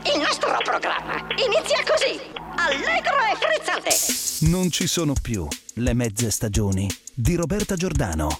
Il nostro programma inizia così, allegro e frizzante. Non ci sono più le mezze stagioni di Roberta Giordano.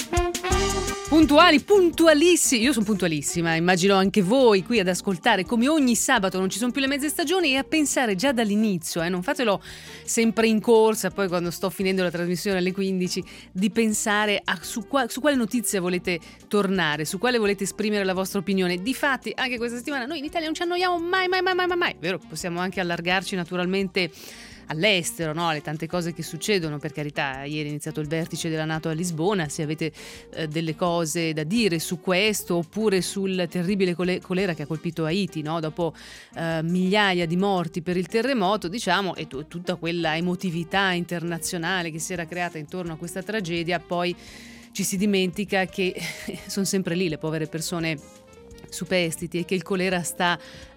Puntuali, puntualissimi. Io sono puntualissima, immagino anche voi qui ad ascoltare come ogni sabato non ci sono più le mezze stagioni e a pensare già dall'inizio, non fatelo sempre in corsa, poi quando sto finendo la trasmissione alle 15, di pensare su quale notizia volete tornare, su quale volete esprimere la vostra opinione. Difatti anche questa settimana noi in Italia non ci annoiamo mai, vero? Possiamo anche allargarci naturalmente all'estero, no? Le tante cose che succedono, per carità. Ieri è iniziato il vertice della NATO a Lisbona. Se avete delle cose da dire su questo oppure sul terribile colera che ha colpito Haiti, no? Dopo migliaia di morti per il terremoto, diciamo, e tutta quella emotività internazionale che si era creata intorno a questa tragedia, poi ci si dimentica che sono sempre lì le povere persone superstiti e che il colera sta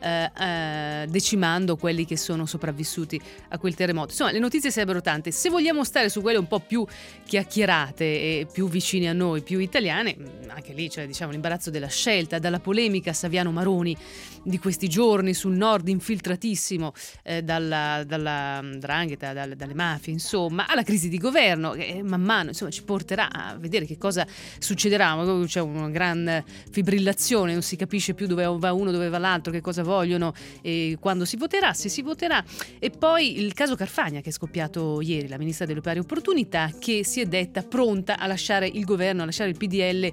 decimando quelli che sono sopravvissuti a quel terremoto. Insomma, le notizie sarebbero tante. Se vogliamo stare su quelle un po' più chiacchierate e più vicine a noi, più italiane, anche lì c'è, diciamo, l'imbarazzo della scelta, dalla polemica Saviano Maroni di questi giorni sul nord infiltratissimo dalla 'ndrangheta, dalle mafie, insomma, alla crisi di governo che man mano, insomma, ci porterà a vedere che cosa succederà. C'è una gran fibrillazione, non si capisce più dove va uno, dove va l'altro, che cosa vogliono e quando si voterà, se si voterà. E poi il caso Carfagna che è scoppiato ieri, la ministra delle pari opportunità che si è detta pronta a lasciare il governo, a lasciare il PDL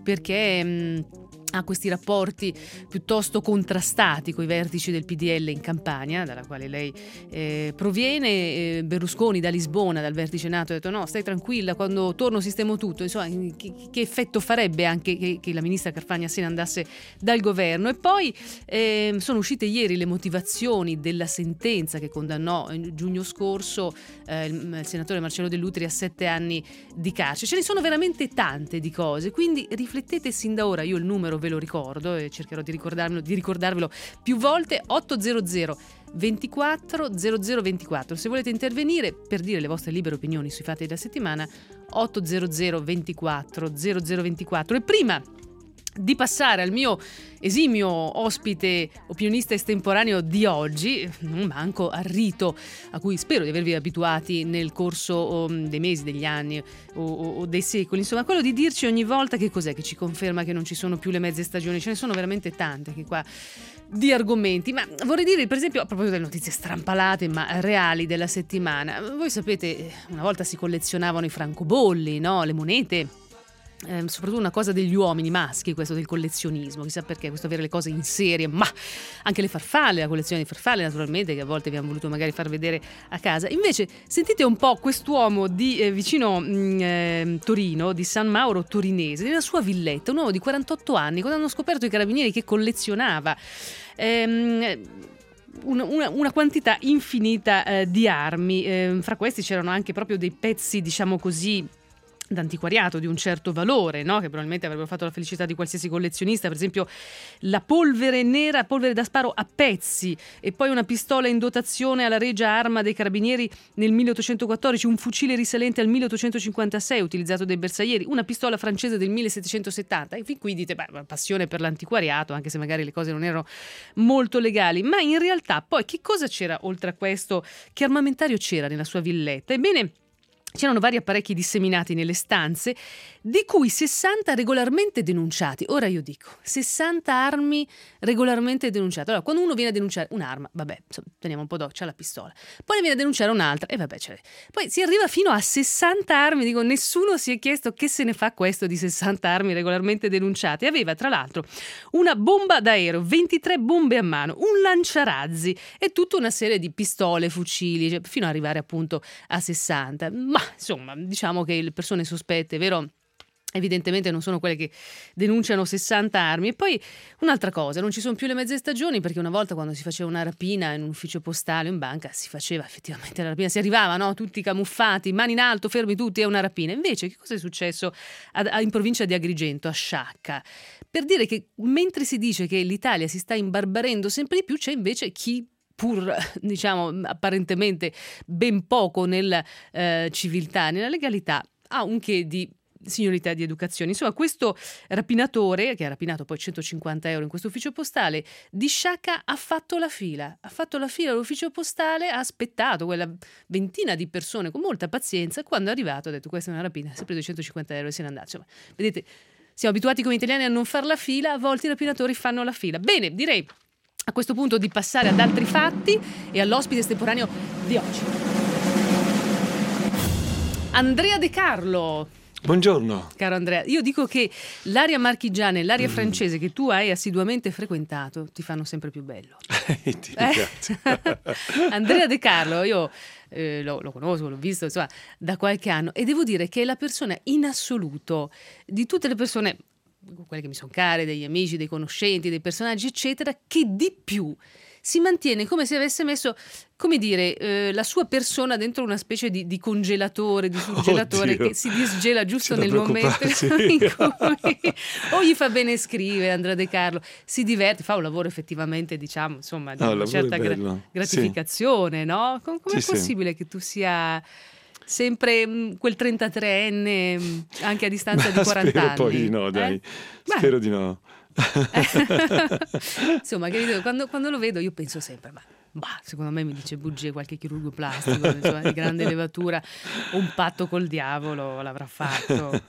perché ha questi rapporti piuttosto contrastati coi vertici del PDL in Campania, dalla quale lei proviene. Berlusconi da Lisbona, dal vertice NATO, ha detto no, stai tranquilla, quando torno sistemo tutto. Insomma, che effetto farebbe anche che la ministra Carfagna se ne andasse dal governo? E poi sono uscite ieri le motivazioni della sentenza che condannò in giugno scorso il senatore Marcello Dell'Utri a 7 anni di carcere. Ce ne sono veramente tante di cose, quindi riflettete sin da ora. Io il numero ve lo ricordo e cercherò di ricordarvelo più volte: 800 24 0024. Se volete intervenire per dire le vostre libere opinioni sui fatti della settimana, 800 24 0024. E prima di passare al mio esimio ospite opinionista estemporaneo di oggi, non manco al rito a cui spero di avervi abituati nel corso dei mesi, degli anni o dei secoli, insomma, quello di dirci ogni volta che cos'è che ci conferma che non ci sono più le mezze stagioni. Ce ne sono veramente tante che qua di argomenti, ma vorrei dire per esempio a proposito delle notizie strampalate ma reali della settimana. Voi sapete, una volta si collezionavano i francobolli, no? Le monete. Soprattutto una cosa degli uomini maschi, questo del collezionismo, chissà perché, questo avere le cose in serie, ma anche le farfalle, la collezione di farfalle naturalmente, che a volte abbiamo voluto magari far vedere a casa. Invece sentite un po' quest'uomo di vicino Torino, di San Mauro Torinese, nella sua villetta, un uomo di 48 anni, quando hanno scoperto i carabinieri che collezionava una quantità infinita di armi. Fra questi c'erano anche proprio dei pezzi, diciamo così, d'antiquariato di un certo valore, no? Che probabilmente avrebbero fatto la felicità di qualsiasi collezionista. Per esempio la polvere nera, polvere da sparo a pezzi, e poi una pistola in dotazione alla Regia Arma dei Carabinieri nel 1814, un fucile risalente al 1856 utilizzato dai bersaglieri, una pistola francese del 1770. E fin qui dite, beh, passione per l'antiquariato, anche se magari le cose non erano molto legali. Ma in realtà poi che cosa c'era oltre a questo? Che armamentario c'era nella sua villetta? Ebbene, c'erano vari apparecchi disseminati nelle stanze, di cui 60 regolarmente denunciati. Ora io dico, 60 armi regolarmente denunciate. Allora, quando uno viene a denunciare un'arma, vabbè, insomma, teniamo un po' d'occhio, c'ha la pistola. Poi ne viene a denunciare un'altra, e vabbè, poi si arriva fino a 60 armi. Dico, nessuno si è chiesto che se ne fa questo di 60 armi regolarmente denunciate. Aveva, tra l'altro, una bomba d'aereo, 23 bombe a mano, un lanciarazzi e tutta una serie di pistole, fucili, cioè, fino ad arrivare appunto a 60. Ma insomma, diciamo che le persone sospette, vero? Evidentemente non sono quelle che denunciano 60 armi. E poi un'altra cosa, non ci sono più le mezze stagioni, perché una volta quando si faceva una rapina in un ufficio postale o in banca si faceva effettivamente la rapina, si arrivava, no? Tutti camuffati, mani in alto, fermi tutti, è una rapina. Invece che cosa è successo in provincia di Agrigento, a Sciacca? Per dire che mentre si dice che l'Italia si sta imbarbarendo sempre di più, c'è invece chi, pur diciamo apparentemente ben poco nella civiltà, nella legalità, ha un che di signorità di educazione. Insomma, questo rapinatore, che ha rapinato poi 150 euro in questo ufficio postale, di Sciacca ha fatto la fila all'ufficio postale, ha aspettato quella ventina di persone con molta pazienza. Quando è arrivato ha detto: questa è una rapina, si è preso 150 euro e se n'è andato. Insomma, vedete, siamo abituati come italiani a non far la fila, a volte i rapinatori fanno la fila. Bene, direi a questo punto di passare ad altri fatti e all'ospite estemporaneo di oggi. Andrea De Carlo. Buongiorno. Caro Andrea, io dico che l'area marchigiana e l'area francese che tu hai assiduamente frequentato ti fanno sempre più bello. Ti ringrazio. Andrea De Carlo, io lo conosco, l'ho visto insomma da qualche anno e devo dire che è la persona in assoluto di tutte le persone, quelle che mi sono care, degli amici, dei conoscenti, dei personaggi eccetera, che di più si mantiene come se avesse messo, come dire, la sua persona dentro una specie di congelatore, di surgelatore. Oddio, che si disgela giusto nel momento in cui o gli fa bene scrivere. Andrea De Carlo si diverte, fa un lavoro effettivamente, diciamo, insomma, di una certa gratificazione, sì. No? Com'è possibile che tu sia sempre quel 33enne anche a distanza di 40 spero anni? Poi no, dai, spero di no. Insomma, quando lo vedo io penso sempre secondo me mi dice bugie qualche chirurgo plastico insomma, di grande levatura, un patto col diavolo l'avrà fatto,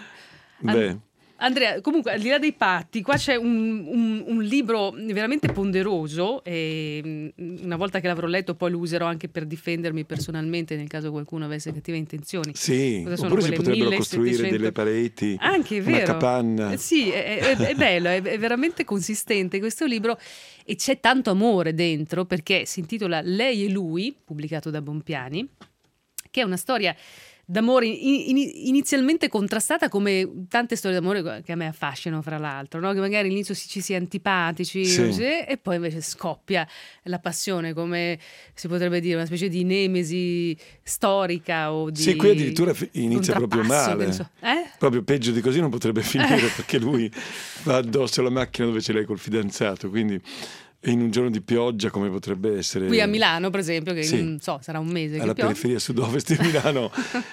Andrea, comunque al di là dei patti, qua c'è un libro veramente ponderoso e una volta che l'avrò letto poi lo userò anche per difendermi personalmente nel caso qualcuno avesse cattive intenzioni. Sì, oppure si potrebbero 1700... costruire delle pareti, anche, vero. Una capanna. Sì, è bello, è veramente consistente questo libro e c'è tanto amore dentro perché si intitola Lei e lui, pubblicato da Bompiani, che è una storia d'amore inizialmente contrastata come tante storie d'amore che a me affascinano, fra l'altro, no? Che magari all'inizio ci si è antipatici, sì. E poi invece scoppia la passione, come si potrebbe dire una specie di nemesi storica o di... Sì, qui addirittura inizia proprio male, proprio peggio di così non potrebbe finire perché lui va addosso alla macchina dove ce l'hai col fidanzato, quindi... in un giorno di pioggia come potrebbe essere qui a Milano per esempio, che non so, sarà un mese alla periferia sud-ovest di Milano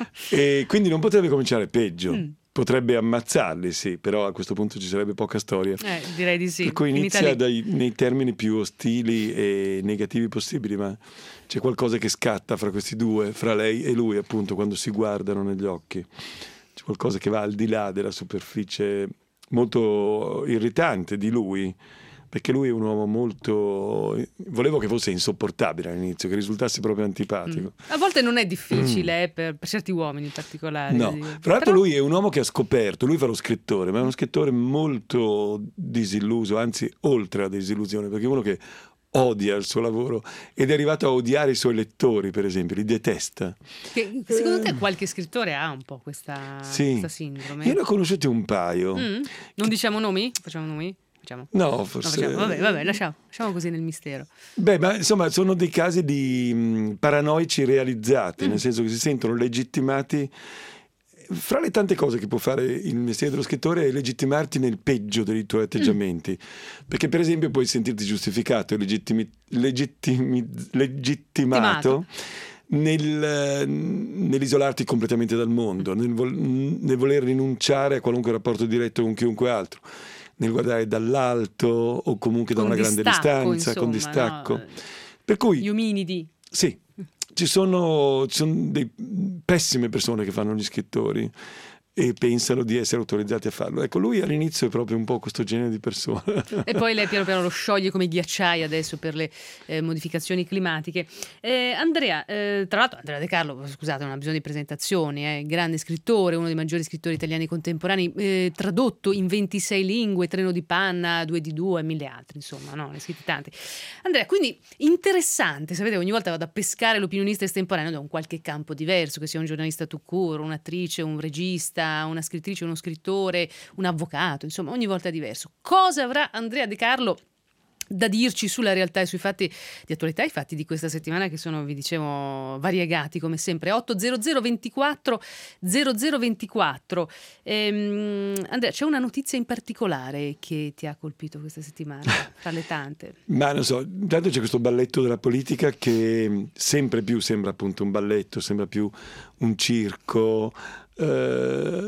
e quindi non potrebbe cominciare peggio. Potrebbe ammazzarli, sì, però a questo punto ci sarebbe poca storia. Direi di sì. Per cui inizia nei termini più ostili e negativi possibili, ma c'è qualcosa che scatta fra questi due, fra lei e lui, appunto, quando si guardano negli occhi. C'è qualcosa che va al di là della superficie molto irritante di lui, perché lui è un uomo molto... volevo che fosse insopportabile all'inizio, che risultasse proprio antipatico. A volte non è difficile per certi uomini in particolare. No, fra l'altro lui è un uomo che ha scoperto, lui fa lo scrittore, ma è uno scrittore molto disilluso, anzi oltre la disillusione, perché è uno che odia il suo lavoro ed è arrivato a odiare i suoi lettori, per esempio, li detesta. Che, secondo te qualche scrittore ha un po' questa sindrome? Io ne ho conosciuti un paio. Non diciamo nomi? Facciamo nomi? No, forse... Vabbè, lasciamo così nel mistero. Beh, ma insomma sono dei casi di paranoici realizzati, nel senso che si sentono legittimati. Fra le tante cose che può fare il mestiere dello scrittore è legittimarti nel peggio dei tuoi atteggiamenti, perché per esempio puoi sentirti giustificato e legittimato nell'isolarti completamente dal mondo, nel voler rinunciare a qualunque rapporto diretto con chiunque altro, nel guardare dall'alto o comunque da una grande distanza, insomma, con distacco. No? Per cui gli ominidi. Sì, ci sono delle pessime persone che fanno gli scrittori e pensano di essere autorizzati a farlo. Ecco, lui all'inizio è proprio un po' questo genere di persona. E poi lei piano piano lo scioglie come ghiacciai adesso per le modificazioni climatiche. Andrea, tra l'altro Andrea De Carlo, scusate, non ha bisogno di presentazioni, grande scrittore, uno dei maggiori scrittori italiani contemporanei, tradotto in 26 lingue, Treno di panna, 2 di 2, mille altri, insomma, no? Ne ha scritti tanti. Andrea, quindi interessante, sapete, ogni volta vado a pescare l'opinionista estemporaneo da un qualche campo diverso, che sia un giornalista tout court, un'attrice, un regista, una scrittrice, uno scrittore, un avvocato, insomma ogni volta è diverso. Cosa avrà Andrea De Carlo da dirci sulla realtà e sui fatti di attualità, i fatti di questa settimana che sono, vi dicevo, variegati come sempre. 800 24 0024. Andrea, c'è una notizia in particolare che ti ha colpito questa settimana fra le tante? Ma non so, intanto c'è questo balletto della politica che sempre più sembra appunto un balletto, sembra più un circo.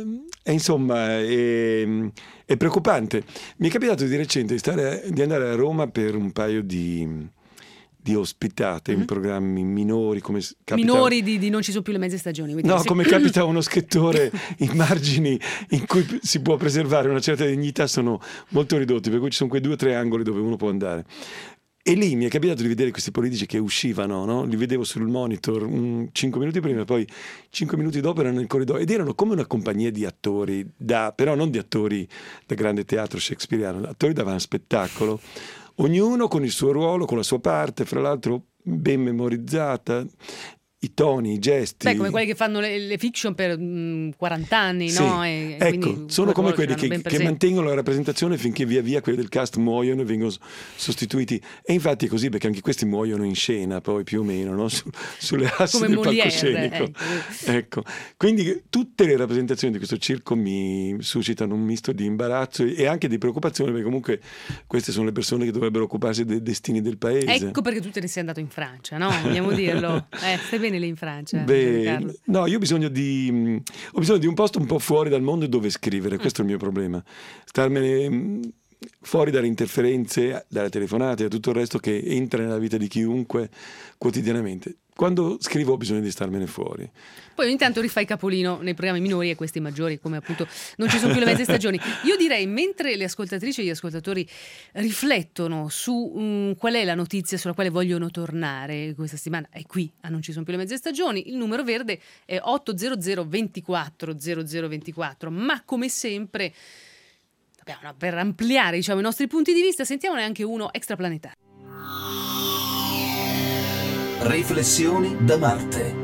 insomma è preoccupante. Mi è capitato di recente di andare a Roma per un paio di ospitate in programmi minori, come capita... Minori di non ci sono più le mezze stagioni. No, sì. Come capita a uno scrittore, i margini in cui si può preservare una certa dignità sono molto ridotti, per cui ci sono quei 2 o 3 angoli dove uno può andare. E lì mi è capitato di vedere questi politici che uscivano, no? Li vedevo sul monitor 5 minuti prima, poi 5 minuti dopo erano nel corridoio ed erano come una compagnia di attori, però non di attori da grande teatro shakespeariano, attori da spettacolo, ognuno con il suo ruolo, con la sua parte, fra l'altro ben memorizzata, i toni, i gesti. Beh, come quelli che fanno le fiction per 40 anni, sì, no? E ecco, sono come quelli che mantengono la rappresentazione finché via via quelli del cast muoiono e vengono sostituiti. E infatti è così, perché anche questi muoiono in scena, poi più o meno, no? Sulle assi come del palcoscenico. Ecco. Quindi tutte le rappresentazioni di questo circo mi suscitano un misto di imbarazzo e anche di preoccupazione, perché comunque queste sono le persone che dovrebbero occuparsi dei destini del paese. Ecco perché tu te ne sei andato in Francia, no? Vogliamo dirlo. Stai bene lì in Francia? Beh, no, io ho bisogno di un posto un po' fuori dal mondo dove scrivere, questo è il mio problema. Starmene fuori dalle interferenze, dalle telefonate e tutto il resto che entra nella vita di chiunque quotidianamente. Quando scrivo ho bisogno di starmene fuori. Poi ogni tanto rifai capolino nei programmi minori e questi maggiori, come appunto non ci sono più le mezze stagioni. Io direi, mentre le ascoltatrici e gli ascoltatori riflettono su qual è la notizia sulla quale vogliono tornare questa settimana, è qui a Non ci sono più le mezze stagioni, il numero verde è 800 24 0024, ma come sempre, per ampliare i nostri punti di vista, sentiamone anche uno extraplanetario. Riflessioni da Marte.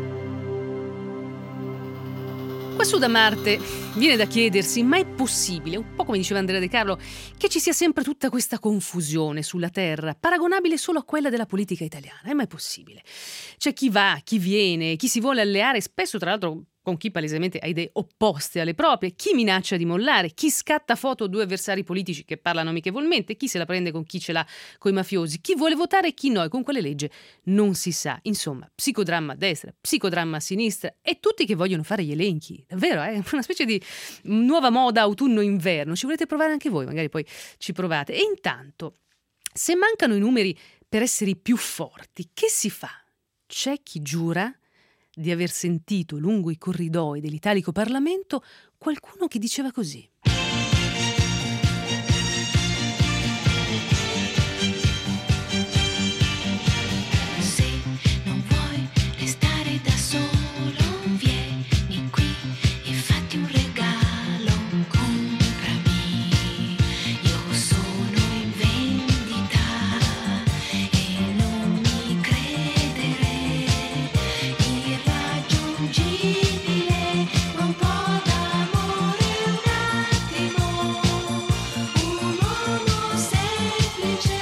Qua su da Marte viene da chiedersi, ma è possibile, un po' come diceva Andrea De Carlo, che ci sia sempre tutta questa confusione sulla Terra, paragonabile solo a quella della politica italiana? È mai possibile? C'è chi va, chi viene, chi si vuole alleare, spesso tra l'altro con chi palesemente ha idee opposte alle proprie, chi minaccia di mollare, chi scatta foto a 2 avversari politici che parlano amichevolmente, chi se la prende con chi ce l'ha coi mafiosi, chi vuole votare e chi no, e con quale legge non si sa. Insomma, psicodramma a destra, psicodramma a sinistra e tutti che vogliono fare gli elenchi. Davvero, è una specie di nuova moda autunno-inverno. Ci volete provare anche voi? Magari poi ci provate. E intanto, se mancano i numeri per essere i più forti, che si fa? C'è chi giura di aver sentito lungo i corridoi dell'italico Parlamento qualcuno che diceva così. Se non vuoi restare da solo, vieni qui e fatti un regalo, comprami. Io sono in vendita e non mi credere. Irraggiungibile, un po' d'amore, un attimo, un uomo semplice,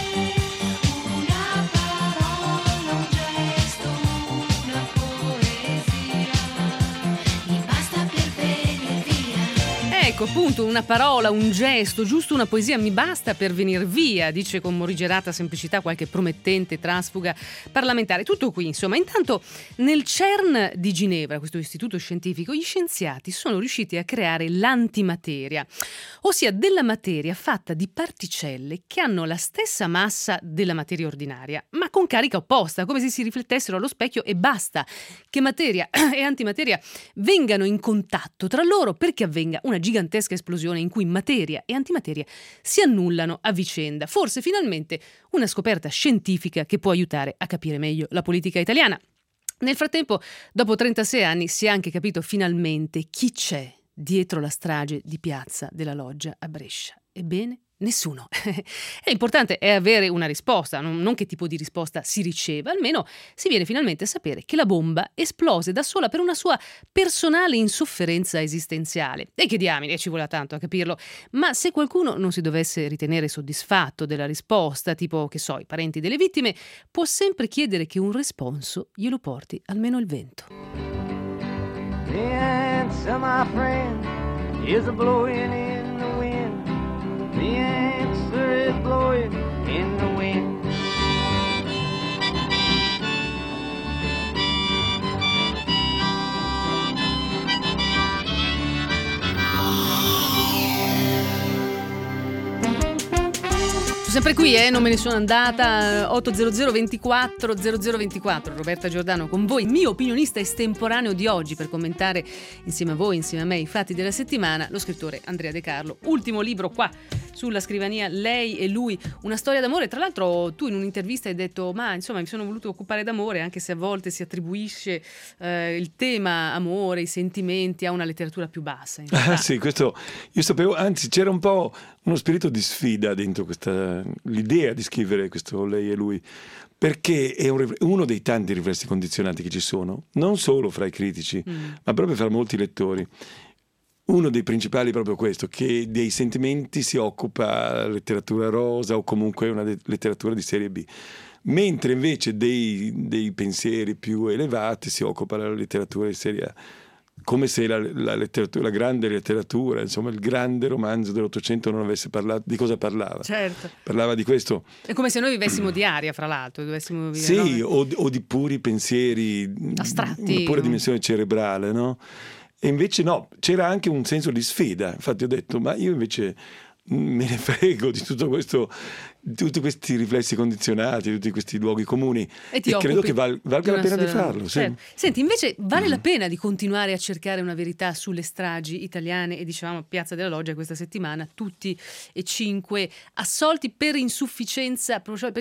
una parola, un gesto, una poesia, mi basta per venir via. Ecco, appunto, una parola, un gesto, giusto una poesia mi basta per venir via, dice con morigerata semplicità qualche promettente trasfuga parlamentare. Tutto qui, insomma. Intanto, nel CERN di Ginevra, questo istituto scientifico, gli scienziati sono riusciti a creare l'antimateria, ossia della materia fatta di particelle che hanno la stessa massa della materia ordinaria, ma con carica opposta, come se si riflettessero allo specchio e basta che materia e antimateria vengano in contatto tra loro perché avvenga una gigantesca esplosione in cui materia e antimateria si annullano a vicenda. Forse finalmente una scoperta scientifica che può aiutare a capire meglio la politica italiana. Nel frattempo, dopo 36 anni, si è anche capito finalmente chi c'è dietro la strage di Piazza della Loggia a Brescia. Ebbene, nessuno. E l'importante è avere una risposta, non che tipo di risposta si riceva, almeno si viene finalmente a sapere che la bomba esplose da sola per una sua personale insofferenza esistenziale. E che diamine, ci vuole tanto a capirlo. Ma se qualcuno non si dovesse ritenere soddisfatto della risposta, tipo, che so, i parenti delle vittime, può sempre chiedere che un responso glielo porti almeno il vento. The answer, my friend, is a blowing in the wind. The answer is blowing in the wind. sempre qui, non me ne sono andata. 800 24 0024. Roberta Giordano con voi, mio opinionista estemporaneo di oggi, per commentare insieme a voi, insieme a me, i fatti della settimana, lo scrittore Andrea De Carlo. Ultimo libro qua sulla scrivania, Lei e lui, una storia d'amore. Tra l'altro tu in un'intervista hai detto: ma insomma mi sono voluto occupare d'amore, anche se a volte si attribuisce il tema amore, i sentimenti a una letteratura più bassa. Sì, questo io sapevo, anzi c'era un po' uno spirito di sfida dentro l'idea di scrivere questo Lei e lui, perché è uno dei tanti riflessi condizionanti che ci sono, non solo fra i critici, ma proprio fra molti lettori. Uno dei principali è proprio questo, che dei sentimenti si occupa la letteratura rosa o comunque una letteratura di serie B, mentre invece dei pensieri più elevati si occupa la letteratura di serie A. Come se la letteratura, la grande letteratura, insomma il grande romanzo dell'Ottocento non avesse parlato. Di cosa parlava? Certo. Parlava di questo. È come se noi vivessimo di aria, fra l'altro, dovessimo vivere, sì, no? o di puri pensieri astratti, una pura dimensione cerebrale, no? E invece no, c'era anche un senso di sfida. Infatti ho detto, ma io invece me ne frego di tutto questo, di tutti questi riflessi condizionati, di tutti questi luoghi comuni, e credo che valga la pena di farlo. Certo. Sì. Senti, invece vale la pena di continuare a cercare una verità sulle stragi italiane? E dicevamo Piazza della Loggia questa settimana, tutti e 5 assolti per insufficienza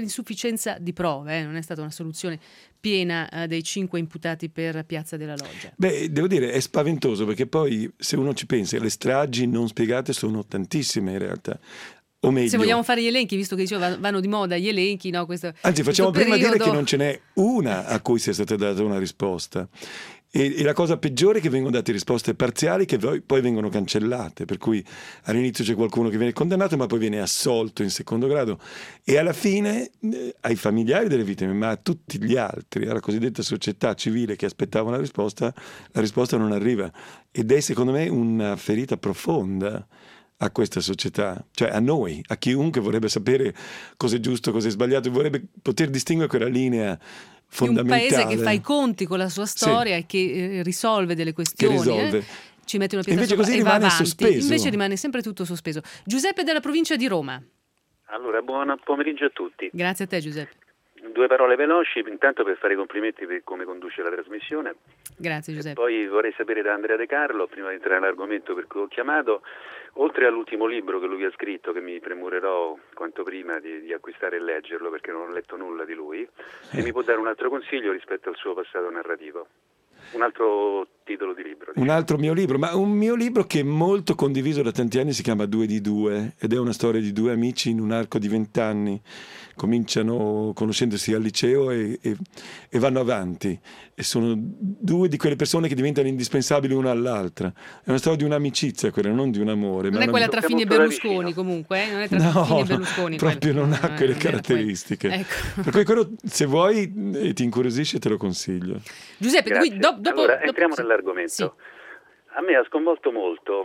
di prove, non è stata una soluzione piena dei 5 imputati per Piazza della Loggia. Beh, devo dire, è spaventoso, perché poi se uno ci pensa, le stragi non spiegate sono tantissime in realtà. O meglio, se vogliamo fare gli elenchi, visto che vanno di moda gli elenchi, no? Anzi, facciamo prima periodo... dire che non ce n'è una a cui sia stata data una risposta. E la cosa peggiore è che vengono date risposte parziali che poi vengono cancellate, per cui all'inizio c'è qualcuno che viene condannato ma poi viene assolto in secondo grado, e alla fine ai familiari delle vittime, ma a tutti gli altri, alla cosiddetta società civile che aspettava una risposta, la risposta non arriva, ed è secondo me una ferita profonda a questa società, cioè a noi, a chiunque vorrebbe sapere cosa è giusto, cosa è sbagliato, vorrebbe poter distinguere quella linea fondamentale. Di un paese che fa i conti con la sua storia, sì, e che risolve delle questioni. Che risolve. Ci mette una pietra invece sopra così e va rimane avanti. sospeso. Invece rimane sempre tutto sospeso. Giuseppe della provincia di Roma. Allora, buon pomeriggio a tutti. Grazie a te, Giuseppe. 2 parole veloci, intanto per fare i complimenti per come conduce la trasmissione. Grazie Giuseppe. Poi vorrei sapere da Andrea De Carlo, prima di entrare nell'argomento per cui ho chiamato, oltre all'ultimo libro che lui ha scritto, che mi premurerò quanto prima di acquistare e leggerlo perché non ho letto nulla di lui, se mi può dare un altro consiglio rispetto al suo passato narrativo. Un altro titolo di libro. Un altro mio libro, ma un mio libro che è molto condiviso da tanti anni, si chiama 2 di 2 ed è una storia di 2 amici in un arco di 20 anni. Cominciano conoscendosi al liceo e vanno avanti, e sono 2 di quelle persone che diventano indispensabili una all'altra. È una storia di un'amicizia quella, non di un amore. Non è quella tra Fini e Berlusconi comunque, non è tra Fini e Berlusconi. Proprio non ha quelle caratteristiche. Ecco. Per cui quello, se vuoi ti incuriosisce, te lo consiglio. Giuseppe, Grazie. dopo entriamo nell'argomento. Sì. A me ha sconvolto molto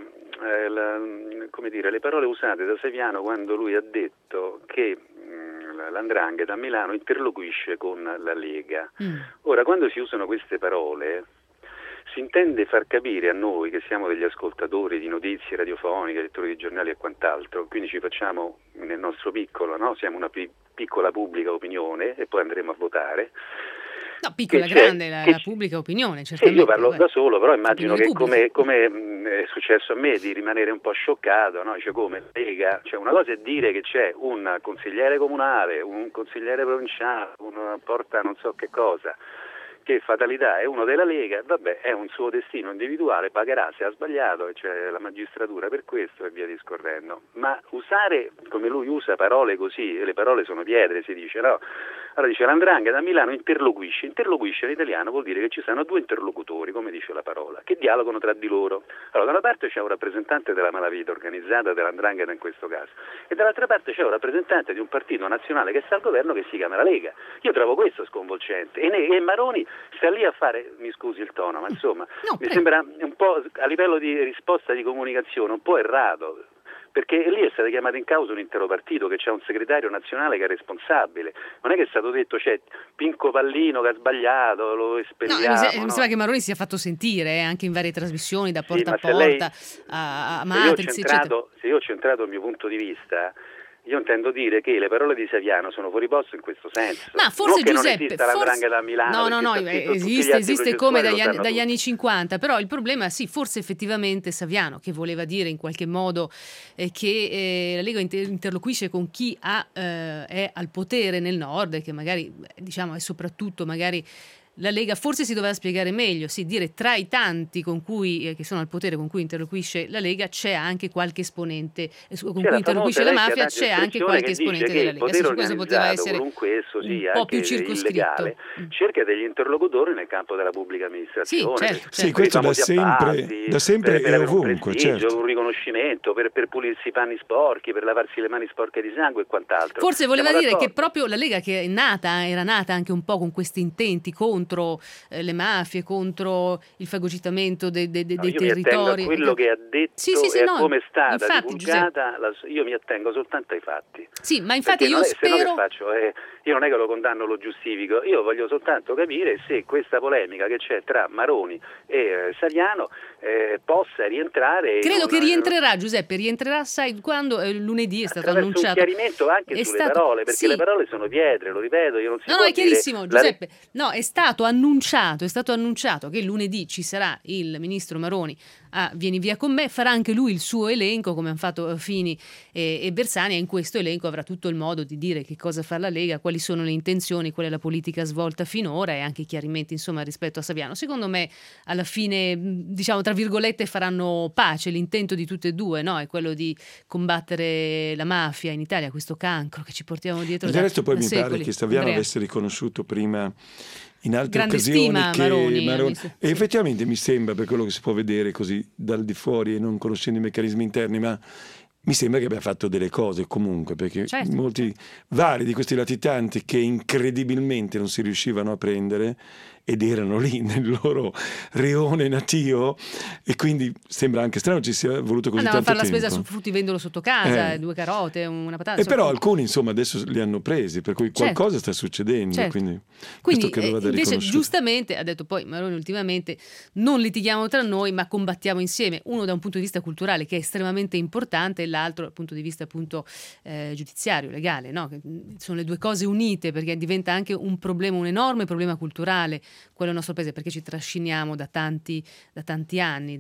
le parole usate da Saviano quando lui ha detto che l''ndrangheta a Milano interloquisce con la Lega. Ora, quando si usano queste parole si intende far capire a noi che siamo degli ascoltatori di notizie radiofoniche, lettori di giornali e quant'altro, quindi ci facciamo nel nostro piccolo, no? Siamo una piccola pubblica opinione e poi andremo a votare. No, piccola, grande, la pubblica opinione, certamente. Sì, io parlo da solo, però immagino che pubblica. come è successo a me, di rimanere un po' scioccato, no? Cioè, come Lega, cioè una cosa è dire che c'è un consigliere comunale, un consigliere provinciale, una porta non so che cosa, che fatalità è uno della Lega, vabbè, è un suo destino individuale, pagherà se ha sbagliato, e c'è la magistratura per questo e via discorrendo. Ma usare, come lui usa, parole così, e le parole sono pietre, si dice, no? Allora dice, l''ndrangheta a Milano interloquisce in italiano vuol dire che ci sono 2 interlocutori, come dice la parola, che dialogano tra di loro. Allora, da una parte c'è un rappresentante della malavita organizzata, dell''ndrangheta in questo caso, e dall'altra parte c'è un rappresentante di un partito nazionale che sta al governo, che si chiama la Lega. Io trovo questo sconvolgente, e Maroni sta lì a fare, mi scusi il tono, ma insomma, mi sembra un po' a livello di risposta di comunicazione un po' errato. Perché lì è stato chiamato in causa un intero partito, che c'è un segretario nazionale che è responsabile. Non è che è stato detto c'è Pinco Pallino che ha sbagliato, lo espelliamo. Mi sembra che Maroni sia fatto sentire anche in varie trasmissioni, da porta a porta, a Matrix, eccetera. Se io ho centrato il mio punto di vista, Io intendo dire che le parole di Saviano sono fuori posto in questo senso. Ma forse non che Giuseppe, non esista la 'ndrangheta a Milano. no, perché sta scritto, tutti gli atti esiste come processuali lo sanno dagli tutti. anni 50, però il problema sì, forse effettivamente Saviano, che voleva dire in qualche modo che la Lega interloquisce con chi è al potere nel nord e che magari, diciamo, è soprattutto magari la Lega, forse si doveva spiegare meglio, sì, dire tra i tanti con cui che sono al potere, con cui interloquisce la Lega, c'è anche qualche esponente con C'è cui la interloquisce famosa la legge mafia, ad c'è anche espressione qualche che dice esponente che della il Lega. Sì, potere su questo poteva organizzato, essere qualunque esso un sia, po' anche più circoscritto. illegale, cerca degli interlocutori nel campo della pubblica amministrazione. Sì, certo, per- Sì, certo. per i questo famosi appalti, da sempre per e avere un ovunque, prestigio, certo. un riconoscimento, per pulirsi i panni sporchi, per lavarsi le mani sporche di sangue e quant'altro. Forse voleva Siamo dire che d'accordo? proprio la Lega, che era nata anche un po' con questi intenti contro le mafie, contro il fagogitamento dei No, io mi attengo a territori. quello che ha detto Sì, sì, sì, e a no, come è stata infatti, divulgata, io mi attengo soltanto ai fatti. Sì, ma infatti Perché io se no che spero... faccio? Io non è che lo condanno, lo giustifico, io voglio soltanto capire se questa polemica che c'è tra Maroni e Saviano possa rientrare Credo che rientrerà, Giuseppe, sai quando? Lunedì è stato attraverso un annunciato. chiarimento anche È sulle stato- parole, perché sì. le parole sono pietre, lo ripeto, io non si No, può è dire chiarissimo, Giuseppe. No, è stato annunciato che lunedì ci sarà il ministro Maroni a Vieni via con me, farà anche lui il suo elenco, come hanno fatto Fini e Bersani, e in questo elenco avrà tutto il modo di dire che cosa fa la Lega, quali sono le intenzioni, qual è la politica svolta finora e anche chiarimenti, insomma, rispetto a Saviano. Secondo me, alla fine, diciamo, tra virgolette, faranno pace. L'intento di tutte e due, no? È quello di combattere la mafia in Italia, questo cancro che ci portiamo dietro Del resto poi da mi pare secoli. che Saviano Andrea. avesse riconosciuto prima in altre Grande occasioni stima che Maroni, e sì. effettivamente mi sembra, per quello che si può vedere così dal di fuori e non conoscendo i meccanismi interni, ma mi sembra che abbia fatto delle cose comunque, perché Certo. molti vari di questi latitanti che incredibilmente non si riuscivano a prendere ed erano lì nel loro reone natio, e quindi sembra anche strano ci sia voluto così Andavano a tanto fare la tempo. spesa su fruttivendolo sotto casa, Eh. 2 carote, una patata. E però insomma. alcuni insomma adesso li hanno presi, per cui Certo. qualcosa sta succedendo, Certo. quindi Quindi, questo credo vada invece, riconosciuto. giustamente ha detto poi Maroni ultimamente: non litighiamo tra noi, ma combattiamo insieme. Uno da un punto di vista culturale, che è estremamente importante, e l'altro dal punto di vista appunto giudiziario, legale, no? Che sono le due cose unite, perché diventa anche un problema, un enorme problema culturale, quello del nostro paese, perché ci trasciniamo da tanti anni,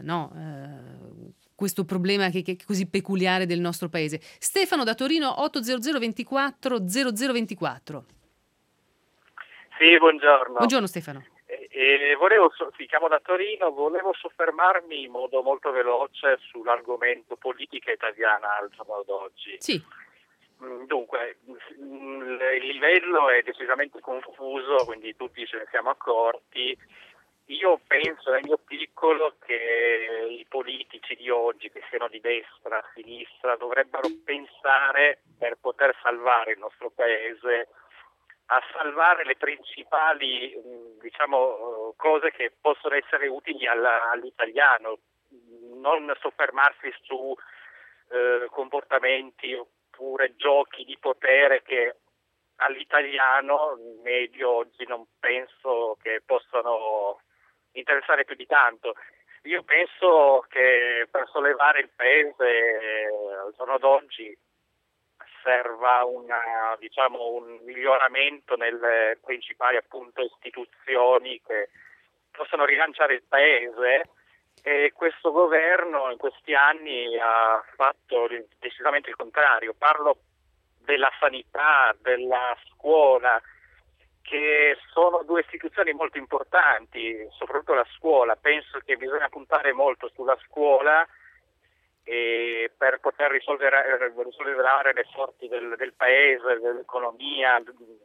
questo problema che è così peculiare del nostro paese. Stefano da Torino, 800 24 0024. Sì, buongiorno. Buongiorno Stefano. Chiamo da Torino, volevo soffermarmi in modo molto veloce sull'argomento politica italiana al giorno d'oggi. Sì. Dunque, il livello è decisamente confuso, quindi tutti ce ne siamo accorti. Io penso nel mio piccolo che i politici di oggi, che siano di destra, a sinistra, dovrebbero pensare, per poter salvare il nostro paese, a salvare le principali cose che possono essere utili all'italiano, non soffermarsi su comportamenti oppure giochi di potere che all'italiano medio oggi non penso che possano interessare più di tanto. Io penso che per sollevare il paese al giorno d'oggi serva un miglioramento nelle principali appunto istituzioni che possano rilanciare il paese, e questo governo in questi anni ha fatto decisamente il contrario. Parlo della sanità, della scuola, che sono due istituzioni molto importanti, soprattutto la scuola. Penso che bisogna puntare molto sulla scuola e per poter risollevare le sorti del paese, dell'economia.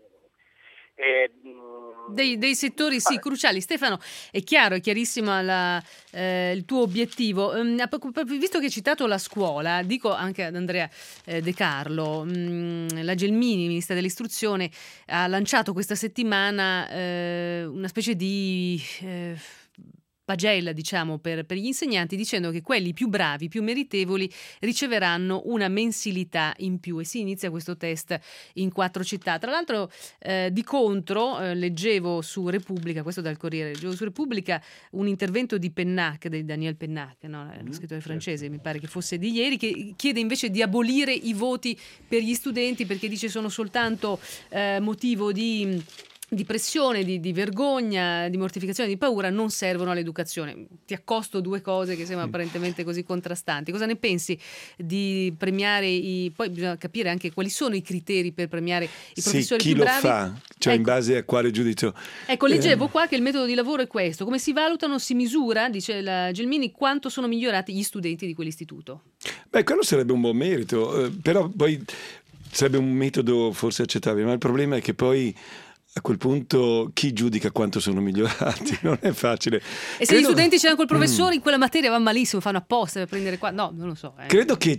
Dei settori sì cruciali. Stefano, è chiaro, è chiarissimo il tuo obiettivo. Visto che hai citato la scuola, dico anche ad Andrea De Carlo, la Gelmini, ministra dell'istruzione, ha lanciato questa settimana una specie di pagella, diciamo, per gli insegnanti, dicendo che quelli più bravi, più meritevoli, riceveranno una mensilità in più, e si inizia questo test in 4 città. Tra l'altro, di contro, leggevo su Repubblica, questo dal Corriere, leggevo su Repubblica un intervento di Pennac, di Daniel Pennac, no? Lo scrittore francese, mi pare che fosse di ieri, che chiede invece di abolire i voti per gli studenti, perché dice sono soltanto motivo di pressione, di vergogna, di mortificazione, di paura, non servono all'educazione. Ti accosto 2 cose che sembrano apparentemente così contrastanti. Cosa ne pensi di premiare poi bisogna capire anche quali sono i criteri per premiare i professori chi più bravi. lo fa, cioè in base a quale giudizio. Ecco, leggevo qua che il metodo di lavoro è questo: come si valutano, si misura, dice la Gelmini, quanto sono migliorati gli studenti di quell'istituto. Quello sarebbe un buon merito, però poi sarebbe un metodo forse accettabile, ma il problema è che poi a quel punto chi giudica quanto sono migliorati? Non è facile. E se gli studenti c'erano col professore in quella materia va malissimo, fanno apposta per prendere qua? No, non lo so. Credo che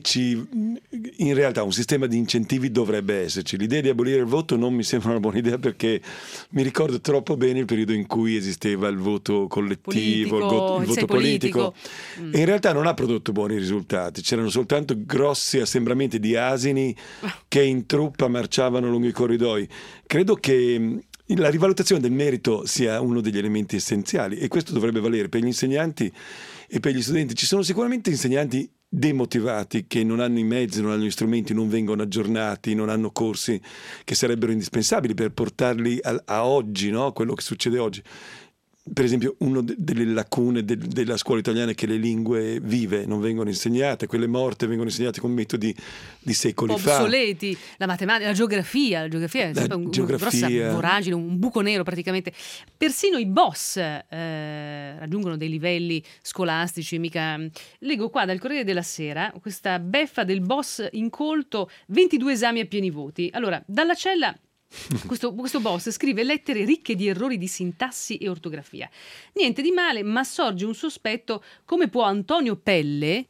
in realtà un sistema di incentivi dovrebbe esserci. L'idea di abolire il voto non mi sembra una buona idea, perché mi ricordo troppo bene il periodo in cui esisteva il voto collettivo, il voto politico. E in realtà non ha prodotto buoni risultati. C'erano soltanto grossi assembramenti di asini che in truppa marciavano lungo i corridoi. Credo che la rivalutazione del merito sia uno degli elementi essenziali, e questo dovrebbe valere per gli insegnanti e per gli studenti. Ci sono sicuramente insegnanti demotivati che non hanno i mezzi, non hanno gli strumenti, non vengono aggiornati, non hanno corsi che sarebbero indispensabili per portarli a oggi, no? Quello che succede oggi. Per esempio, una delle lacune della scuola italiana è che le lingue vive non vengono insegnate, quelle morte vengono insegnate con metodi di secoli fa. Obsoleti, la matematica, la geografia è sempre una grossa voragine, un buco nero praticamente. Persino i boss raggiungono dei livelli scolastici, mica. Leggo qua dal Corriere della Sera questa beffa del boss incolto: 22 esami a pieni voti. Allora, dalla cella questo boss scrive lettere ricche di errori di sintassi e ortografia. Niente di male, ma sorge un sospetto: come può Antonio Pelle,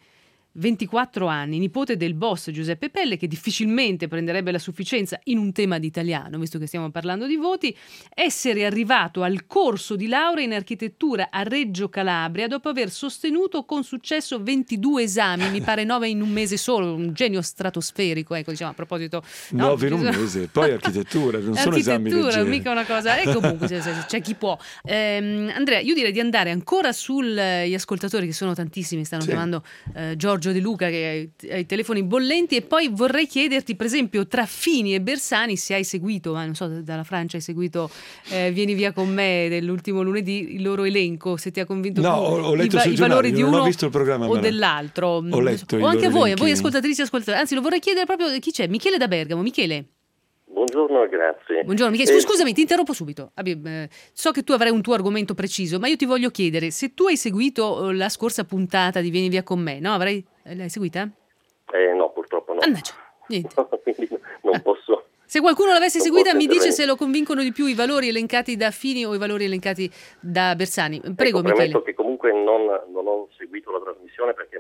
24 anni, nipote del boss Giuseppe Pelle, che difficilmente prenderebbe la sufficienza in un tema di italiano, visto che stiamo parlando di voti, essere arrivato al corso di laurea in architettura a Reggio Calabria dopo aver sostenuto con successo 22 esami, mi pare 9 in un mese solo, un genio stratosferico, ecco, diciamo, a proposito. 9 in un mese, poi architettura, non sono esami leggeri. Mica una cosa, e comunque c'è chi può. Andrea, io direi di andare ancora sugli ascoltatori, che sono tantissimi, stanno chiamando Giorgio De Luca, che ha i telefoni bollenti, e poi vorrei chiederti, per esempio, tra Fini e Bersani, se hai seguito, non so, dalla Francia hai seguito Vieni via con me dell'ultimo lunedì, il loro elenco, se ti ha convinto più ho letto i valori di uno non ho visto il programma, o dell'altro. Ho letto o anche a voi elenchi. ascoltatrici e ascoltatori, anzi lo vorrei chiedere proprio chi c'è. Michele da Bergamo. Michele. Buongiorno, grazie. Buongiorno Michele, scusami, ti interrompo subito. So che tu avrai un tuo argomento preciso, ma io ti voglio chiedere se tu hai seguito la scorsa puntata di Vieni via con me, no? L'hai seguita? No, purtroppo no. Mannaggia, niente. Quindi non posso. Se qualcuno l'avesse non seguita posso mi dice intervenire. se lo convincono di più i valori elencati da Fini o i valori elencati da Bersani. Prego, Premetto Michele. che comunque non ho seguito la trasmissione perché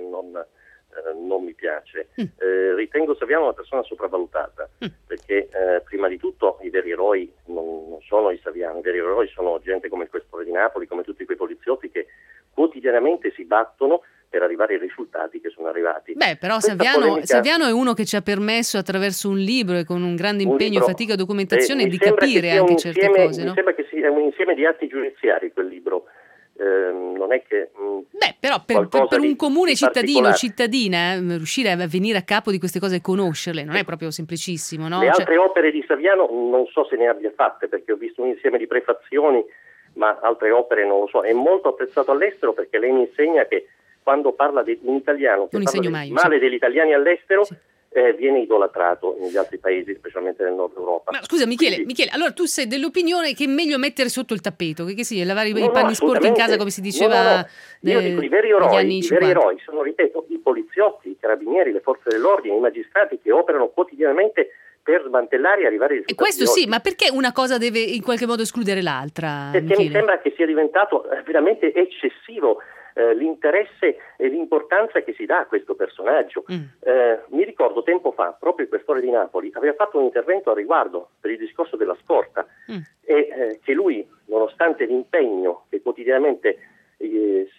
non mi piace. Ritengo Saviano una persona sopravvalutata, perché prima di tutto i veri eroi non sono i Saviano, i veri eroi sono gente come il Questore di Napoli, come tutti quei poliziotti che quotidianamente si battono per arrivare ai risultati che sono arrivati. Beh, però Questa Saviano è uno che ci ha permesso, attraverso un libro e con un grande impegno, fatica e documentazione, di capire anche certe cose, no? Mi sembra che sia un insieme di atti giudiziari quel libro. Non è che beh, però per un comune cittadino, cittadina, riuscire a venire a capo di queste cose e conoscerle non è proprio semplicissimo, no? Le altre opere di Saviano non so se ne abbia fatte, perché ho visto un insieme di prefazioni, ma altre opere non lo so. È molto apprezzato all'estero perché lei mi insegna che quando parla in italiano, che parla del male degli italiani all'estero, viene idolatrato negli altri paesi, specialmente nel nord Europa. Ma scusa Michele, allora tu sei dell'opinione che è meglio mettere sotto il tappeto, che sì, lavare i panni sporchi in casa, come si diceva. No. Io dico i veri eroi sono, ripeto, i poliziotti, i carabinieri, le forze dell'ordine, i magistrati che operano quotidianamente per smantellare e arrivare ai risultati. E questo sì, ma perché una cosa deve in qualche modo escludere l'altra? Perché Michele? mi sembra che sia diventato veramente eccessivo l'interesse e l'importanza che si dà a questo personaggio. Mi ricordo tempo fa, proprio il Questore di Napoli aveva fatto un intervento a riguardo per il discorso della scorta, e che lui, nonostante l'impegno che quotidianamente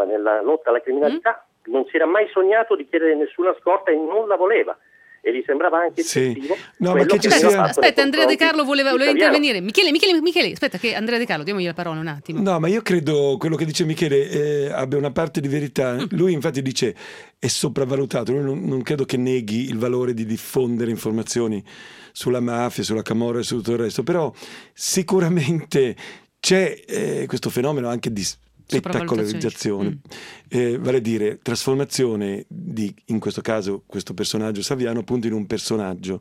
nella lotta alla criminalità, non si era mai sognato di chiedere nessuna scorta e non la voleva. E gli sembrava anche eccessivo. No, ma che ci sia... Aspetta, Andrea De Carlo voleva intervenire. Michele, aspetta che Andrea De Carlo, diamogli la parola un attimo. No, ma io credo quello che dice Michele abbia una parte di verità. Lui infatti dice è sopravvalutato. Lui non credo che neghi il valore di diffondere informazioni sulla mafia, sulla camorra e su tutto il resto, però sicuramente c'è questo fenomeno anche di spettacolarizzazione, vale a dire trasformazione di, in questo caso, questo personaggio Saviano appunto in un personaggio,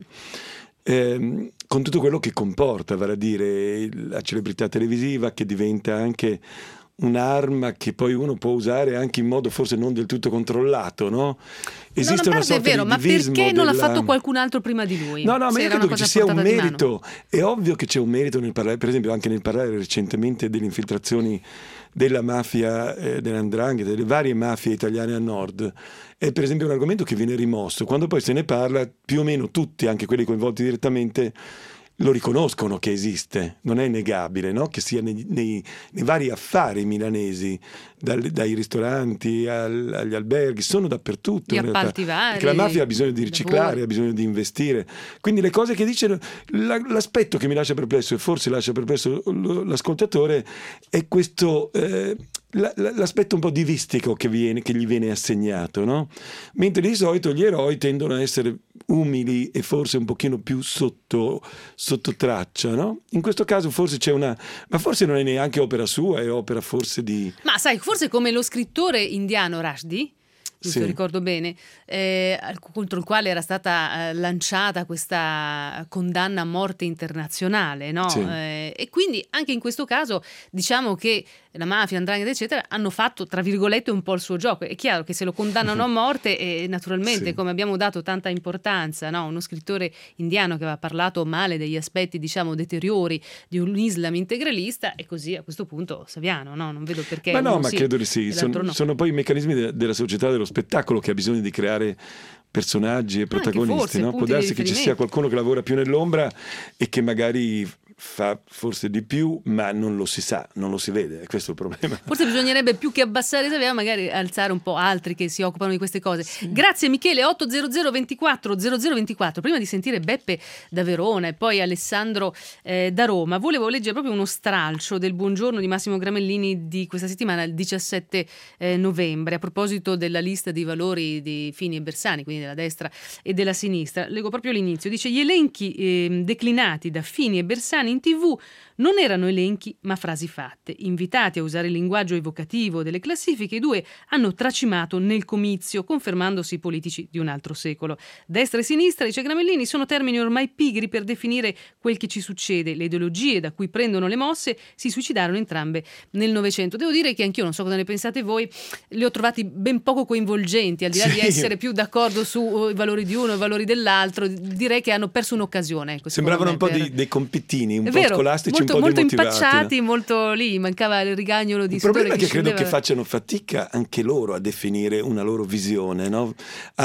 con tutto quello che comporta, vale a dire la celebrità televisiva che diventa anche un'arma che poi uno può usare anche in modo forse non del tutto controllato, no? Esiste una sorta è vero, di ma divismo perché non l'ha della... fatto qualcun altro prima di lui? No, ma Se io era credo una che ci cosa sia un portata di mano. merito. È ovvio che c'è un merito nel parlare, per esempio anche nel parlare recentemente delle infiltrazioni della mafia, dell''ndrangheta, delle varie mafie italiane a nord. È per esempio un argomento che viene rimosso. Quando poi se ne parla, più o meno tutti, anche quelli coinvolti direttamente, lo riconoscono che esiste, non è negabile, no? Che sia nei vari affari milanesi, dai ristoranti agli alberghi, sono dappertutto. Gli in realtà. appalti vari. Perché la mafia ha bisogno di riciclare, ha bisogno di investire. Quindi le cose che dice, l'aspetto che mi lascia perplesso e forse lascia perplesso l'ascoltatore è questo... l'aspetto un po' divistico che gli viene assegnato, no? Mentre di solito gli eroi tendono a essere umili e forse un pochino più sotto traccia, no? In questo caso forse c'è ma forse non è neanche opera sua, è opera forse di... Ma sai, forse come lo scrittore indiano Rushdie, sì, se ricordo bene, contro il quale era stata lanciata questa condanna a morte internazionale, no? Sì. E quindi anche in questo caso diciamo che la mafia, 'ndrangheta eccetera hanno fatto tra virgolette un po' il suo gioco. È chiaro che se lo condannano a morte e naturalmente, sì, come abbiamo dato tanta importanza, no? Uno scrittore indiano che aveva parlato male degli aspetti diciamo deteriori di un Islam integralista, e così a questo punto Saviano, no? Non vedo perché Ma no, uno ma sì credo di sì. e l'altro no. Sono poi i meccanismi della società dello spettacolo che ha bisogno di creare personaggi e protagonisti, forse, no? Può punti di darsi che ci sia riferimento. qualcuno che lavora più nell'ombra e che magari fa forse di più, ma non lo si sa, non lo si vede, è questo il problema. Forse bisognerebbe più che abbassare Saviano, magari alzare un po' altri che si occupano di queste cose. Grazie Michele. 800 24 0024. Prima di sentire Beppe da Verona e poi Alessandro da Roma, volevo leggere proprio uno stralcio del buongiorno di Massimo Gramellini di questa settimana, il 17 novembre, a proposito della lista di valori di Fini e Bersani, quindi della destra e della sinistra. Leggo proprio l'inizio. Dice: gli elenchi declinati da Fini e Bersani in TV non erano elenchi ma frasi fatte. Invitati a usare il linguaggio evocativo delle classifiche, i due hanno tracimato nel comizio, confermandosi politici di un altro secolo. Destra e sinistra, dice Gramellini, sono termini ormai pigri per definire quel che ci succede. Le ideologie da cui prendono le mosse si suicidarono entrambe nel Novecento. Devo dire che anch'io, non so cosa ne pensate voi, li ho trovati ben poco coinvolgenti, al di là di essere più d'accordo sui valori di uno e i valori dell'altro. Direi che hanno perso un'occasione. Sembravano un po' dei compitini, un è po' vero, scolastici, un po' molto demotivati, impacciati, no? molto lì, mancava il rigagnolo di Il problema sudore è che credo scendeva. che facciano fatica anche loro a definire una loro visione, no?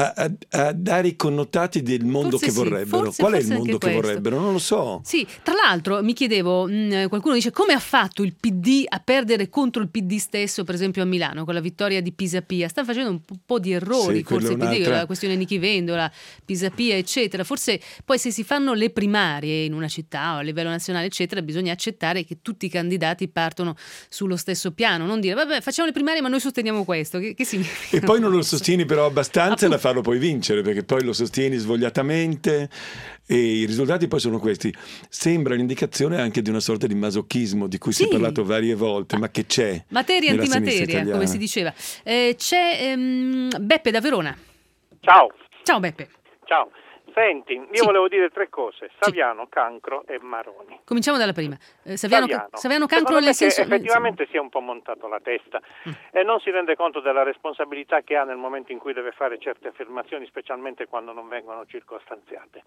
a dare i connotati del mondo Forse che sì, vorrebbero. forse Qual è il anche mondo che questo. vorrebbero? Non lo so. Sì, tra l'altro mi chiedevo, qualcuno dice come ha fatto il PD a perdere contro il PD stesso, per esempio a Milano, con la vittoria di Pisapia. Sta facendo un po' di errori, Sì, forse il quella è PD, un'altra. la questione Nichi Vendola, Pisapia, eccetera. Forse poi se si fanno le primarie in una città o a livello nazionale, eccetera, bisogna accettare che tutti i candidati partono sullo stesso piano, non dire vabbè facciamo le primarie ma noi sosteniamo questo, che significa? E poi non lo sostieni però abbastanza Appunto. da farlo poi vincere, perché poi lo sostieni svogliatamente e i risultati poi sono questi. Sembra l'indicazione anche di una sorta di masochismo di cui si è Sì. parlato varie volte, ma che c'è Materia nella sinistra antimateria, italiana. come si diceva. C'è Beppe da Verona. Ciao. Ciao Beppe. Ciao. Senti, io Sì. volevo dire tre cose: Saviano, Cancro e Maroni. Cominciamo dalla prima. Saviano Cancro Secondo me nel che senso effettivamente si è un po' montato la testa e non si rende conto della responsabilità che ha nel momento in cui deve fare certe affermazioni, specialmente quando non vengono circostanziate.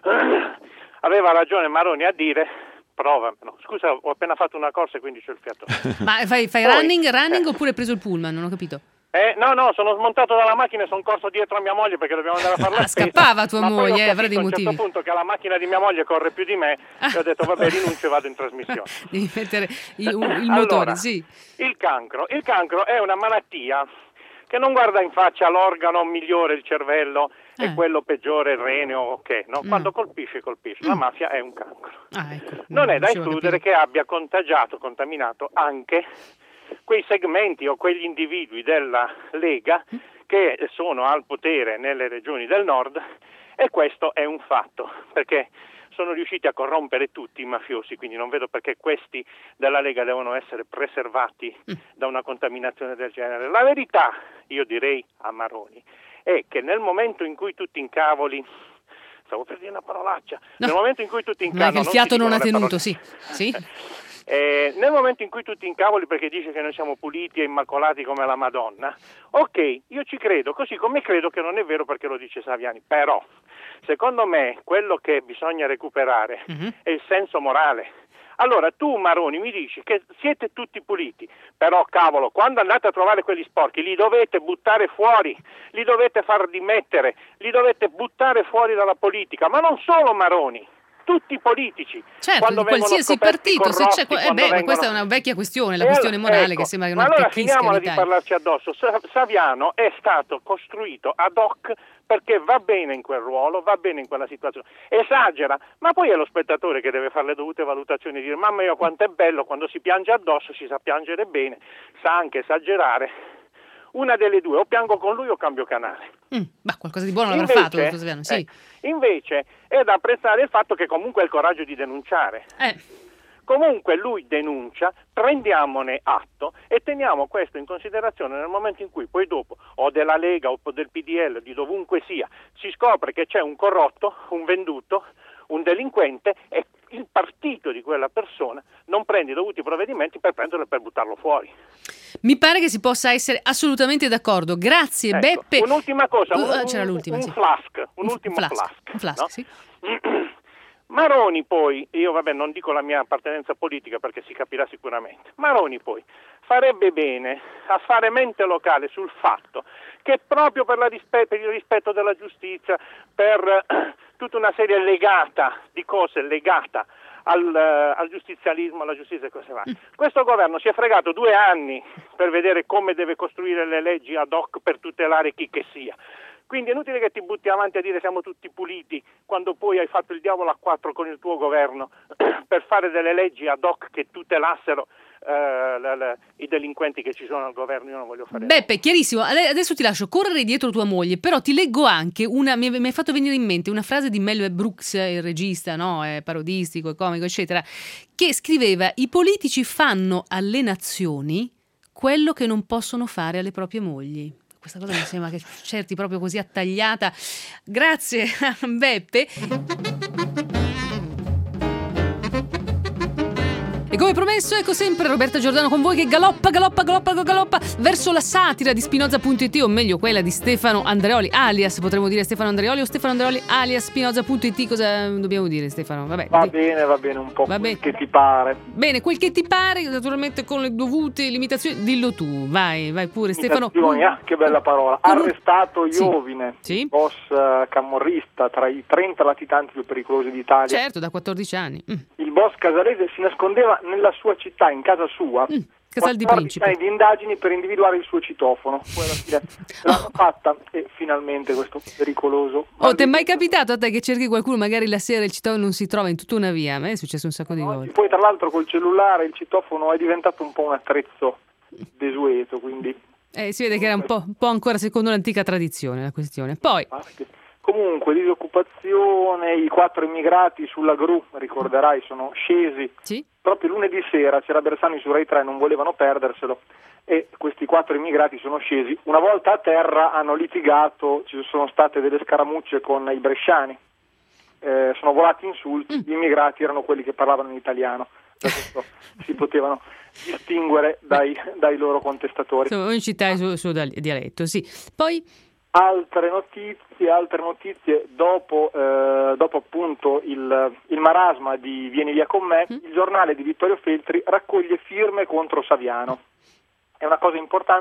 Aveva ragione Maroni a dire: provamelo. Scusa, ho appena fatto una corsa e quindi c'ho il fiato. Ma fai Poi, running oppure hai preso il pullman? Non ho capito. No, sono smontato dalla macchina e sono corso dietro a mia moglie perché dobbiamo andare a fare la spesa. Scappava tua ma poi moglie, ho avrà dei capito motivi. A un certo punto che la macchina di mia moglie corre più di me e ho detto vabbè, rinuncio e vado in trasmissione. Devi mettere il Allora, motore, sì. Il cancro è una malattia che non guarda in faccia l'organo migliore, il cervello, e quello peggiore, il rene, ok, no? Quando colpisce. La mafia è un cancro. Ecco. Non è da riuscivo a escludere che abbia contaminato anche quei segmenti o quegli individui della Lega che sono al potere nelle regioni del nord, e questo è un fatto, perché sono riusciti a corrompere tutti i mafiosi, quindi non vedo perché questi della Lega devono essere preservati da una contaminazione del genere. La verità, io direi a Maroni, è che nel momento in cui tu ti incavoli, stavo per dire una parolaccia, No. nel momento in cui tu ti Non è che incavoli, il fiato non ha tenuto, sì. nel momento in cui tu ti incavoli perché dici che noi siamo puliti e immacolati come la Madonna, ok, io ci credo, così come credo che non è vero perché lo dice Saviani, però secondo me quello che bisogna recuperare è il senso morale. Allora tu, Maroni, mi dici che siete tutti puliti, però cavolo, quando andate a trovare quelli sporchi li dovete buttare fuori, li dovete far dimettere, li dovete buttare fuori dalla politica, ma non solo Maroni, tutti i politici. Certo, quando di qualsiasi vengono partito, se c'è, corrotti, quando vengono... questa è una vecchia questione, la questione morale, che sembra che non allora attecchisca finiamola in di Italia. parlarci addosso. Saviano è stato costruito ad hoc perché va bene in quel ruolo, va bene in quella situazione, esagera, ma poi è lo spettatore che deve fare le dovute valutazioni e dire mamma mia quanto è bello, quando si piange addosso si sa piangere bene, sa anche esagerare. Una delle due, o piango con lui o cambio canale. Ma qualcosa di buono l'avrà fatto, dottor Saviano, sì. Invece è da apprezzare il fatto che comunque ha il coraggio di denunciare. Comunque lui denuncia, prendiamone atto e teniamo questo in considerazione nel momento in cui poi dopo, o della Lega o del PDL, di dovunque sia, si scopre che c'è un corrotto, un venduto, un delinquente, e il partito di quella persona non prende i dovuti provvedimenti per prenderlo e per buttarlo fuori. Mi pare che si possa essere assolutamente d'accordo. Grazie, Ecco, Beppe. Un'ultima cosa, c'era l'ultima, sì. un ultimo flask, no? Sì. Maroni poi, io non dico la mia appartenenza politica perché si capirà sicuramente, Maroni poi farebbe bene a fare mente locale sul fatto che proprio per il rispetto della giustizia, per tutta una serie di cose legata al giustizialismo, alla giustizia e cose varie. Questo governo si è fregato 2 anni per vedere come deve costruire le leggi ad hoc per tutelare chi che sia. Quindi è inutile che ti butti avanti a dire siamo tutti puliti quando poi hai fatto il diavolo a 4 con il tuo governo per fare delle leggi ad hoc che tutelassero i delinquenti che ci sono al governo. Io non voglio fare. Beppe, chiarissimo. Adesso ti lascio correre dietro tua moglie, però ti leggo anche mi è fatto venire in mente una frase di Mel Brooks, il regista, no? È parodistico, è comico, eccetera, che scriveva: i politici fanno alle nazioni quello che non possono fare alle proprie mogli. Questa cosa mi sembra che certi proprio così attagliata. Grazie Beppe. E come promesso, ecco sempre Roberta Giordano con voi che galoppa verso la satira di Spinoza.it, o meglio quella di Stefano Andreoli, alias, potremmo dire Stefano Andreoli o Stefano Andreoli alias Spinoza.it. Cosa dobbiamo dire, Stefano? Vabbè, va bene un po' quel che ti pare. Bene, quel che ti pare, naturalmente con le dovute limitazioni. Dillo tu, vai pure Stefano. Che bella parola. Arrestato Iovine, sì. Boss camorrista tra i 30 latitanti più pericolosi d'Italia. Certo, da 14 anni. Il boss casalese si nascondeva nella sua città, in casa sua. Casal di Principe. Di indagini per individuare il suo citofono. Poi alla fine l'hanno fatta e finalmente questo pericoloso. Ti è mai capitato a te che cerchi qualcuno, magari la sera il citofono non si trova in tutta una via? A me è successo un sacco di volte. Poi tra l'altro col cellulare il citofono è diventato un po' un attrezzo desueto, quindi... si vede che era un po' ancora secondo l'antica tradizione la questione. Poi... Comunque, disoccupazione, i 4 immigrati sulla gru, ricorderai, sono scesi. Sì. Proprio lunedì sera c'era Bersani su Rai 3, non volevano perderselo, e questi 4 immigrati sono scesi. Una volta a terra hanno litigato, ci sono state delle scaramucce con i bresciani, sono volati insulti, gli immigrati erano quelli che parlavano in italiano, da questo si potevano distinguere dai loro contestatori. Insomma, ogni città ha il suo dialetto, sì. Poi... Altre notizie dopo appunto il marasma di Vieni via con me, il giornale di Vittorio Feltri raccoglie firme contro Saviano. È una cosa importante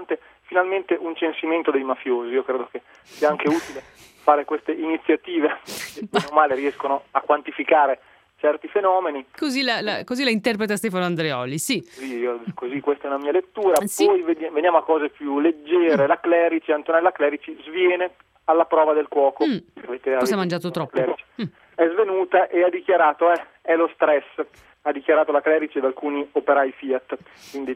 finalmente un censimento dei mafiosi. Io credo che sia anche utile fare queste iniziative che meno male riescono a quantificare certi fenomeni. Così la interpreta Stefano Andreoli, sì. Così questa è una mia lettura. Sì. Poi veniamo a cose più leggere. La Clerici, Antonella Clerici, sviene alla prova del cuoco. Forse ha mangiato troppo. È svenuta e ha dichiarato è lo stress. Ha dichiarato la Clerici ed alcuni operai Fiat. Quindi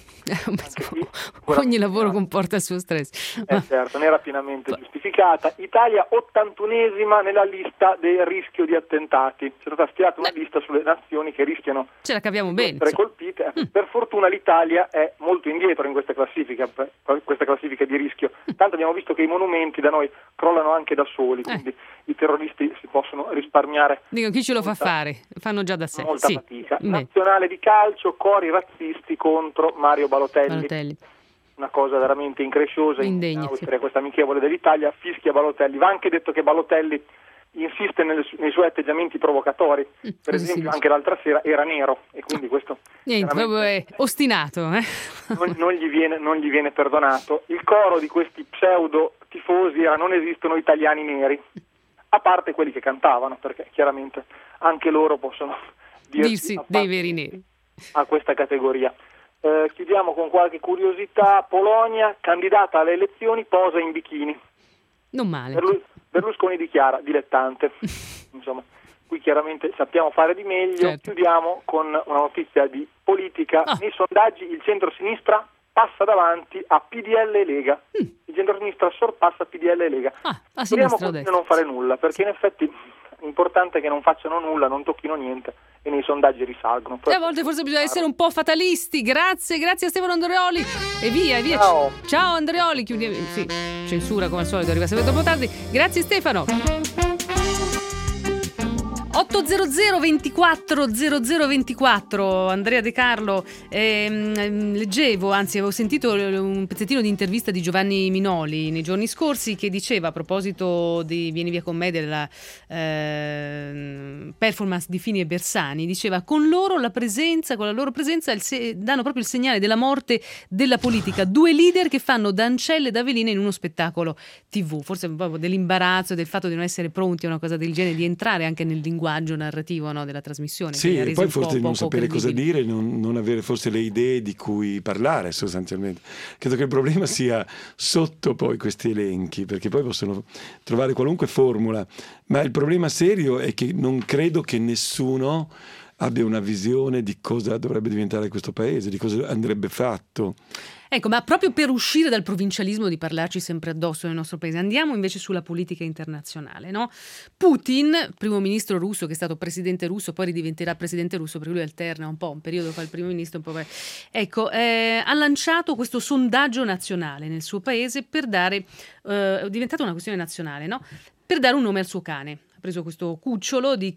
ogni lavoro comporta il suo stress. Certo, ne era pienamente giustificata. Italia 81esima nella lista del rischio di attentati. C'è stata stilata una lista sulle nazioni che rischiano ce la caviamo bene, di essere colpite. Per fortuna l'Italia è molto indietro in questa classifica di rischio. Tanto abbiamo visto che i monumenti da noi crollano anche da soli, quindi i terroristi si possono risparmiare. Dico, chi ce lo fa fare? Fanno già da sé. Molta fatica. Nazionale di calcio, cori razzisti contro Mario Balotelli. Una cosa veramente incresciosa, indegna. Questa amichevole dell'Italia fischia Balotelli. Va anche detto che Balotelli insiste nei suoi atteggiamenti provocatori. Per esempio, anche l'altra sera era nero e quindi questo proprio è ostinato. Non gli viene perdonato. Il coro di questi pseudo tifosi era non esistono italiani neri, a parte quelli che cantavano, perché chiaramente anche loro possono dirsi dei veri neri a questa categoria. Chiudiamo con qualche curiosità. Polonia, candidata alle elezioni, posa in bikini. Non male. Berlusconi dichiara dilettante. Insomma, qui chiaramente sappiamo fare di meglio. Certo. Chiudiamo con una notizia di politica. Nei sondaggi il centro-sinistra passa davanti a PDL e Lega. Il centro-sinistra sorpassa PDL e Lega. Speriamo di non fare nulla, perché in effetti è importante che non facciano nulla, non tocchino niente e nei sondaggi risalgono. E a volte forse bisogna essere un po' fatalisti. Grazie a Stefano Andreoli. E via. Ciao Andreoli. Chiudiamo. Sì, censura come al solito, arriva sempre troppo tardi. Grazie Stefano. 800 24 0024. Andrea De Carlo, leggevo, anzi avevo sentito un pezzettino di intervista di Giovanni Minoli nei giorni scorsi che diceva a proposito di Vieni via con me, della performance di Fini e Bersani, diceva con la loro presenza danno proprio il segnale della morte della politica, due leader che fanno da ancelle e da veline in uno spettacolo TV, forse proprio dell'imbarazzo, del fatto di non essere pronti a una cosa del genere, di entrare anche nel linguaggio narrativo, no, della trasmissione. Sì, e poi forse di non sapere cosa dire, non avere forse le idee di cui parlare sostanzialmente. Credo che il problema sia sotto poi questi elenchi, perché poi possono trovare qualunque formula, ma il problema serio è che non credo che nessuno abbia una visione di cosa dovrebbe diventare questo paese, di cosa andrebbe fatto. Ecco, ma proprio per uscire dal provincialismo di parlarci sempre addosso nel nostro paese, andiamo invece sulla politica internazionale, no? Putin, primo ministro russo, che è stato presidente russo, poi ridiventerà presidente russo, perché lui alterna un po', un periodo fa il primo ministro, un po'. Ecco, ha lanciato questo sondaggio nazionale nel suo paese per dare, è diventata una questione nazionale, no? Per dare un nome al suo cane. Ha preso questo cucciolo di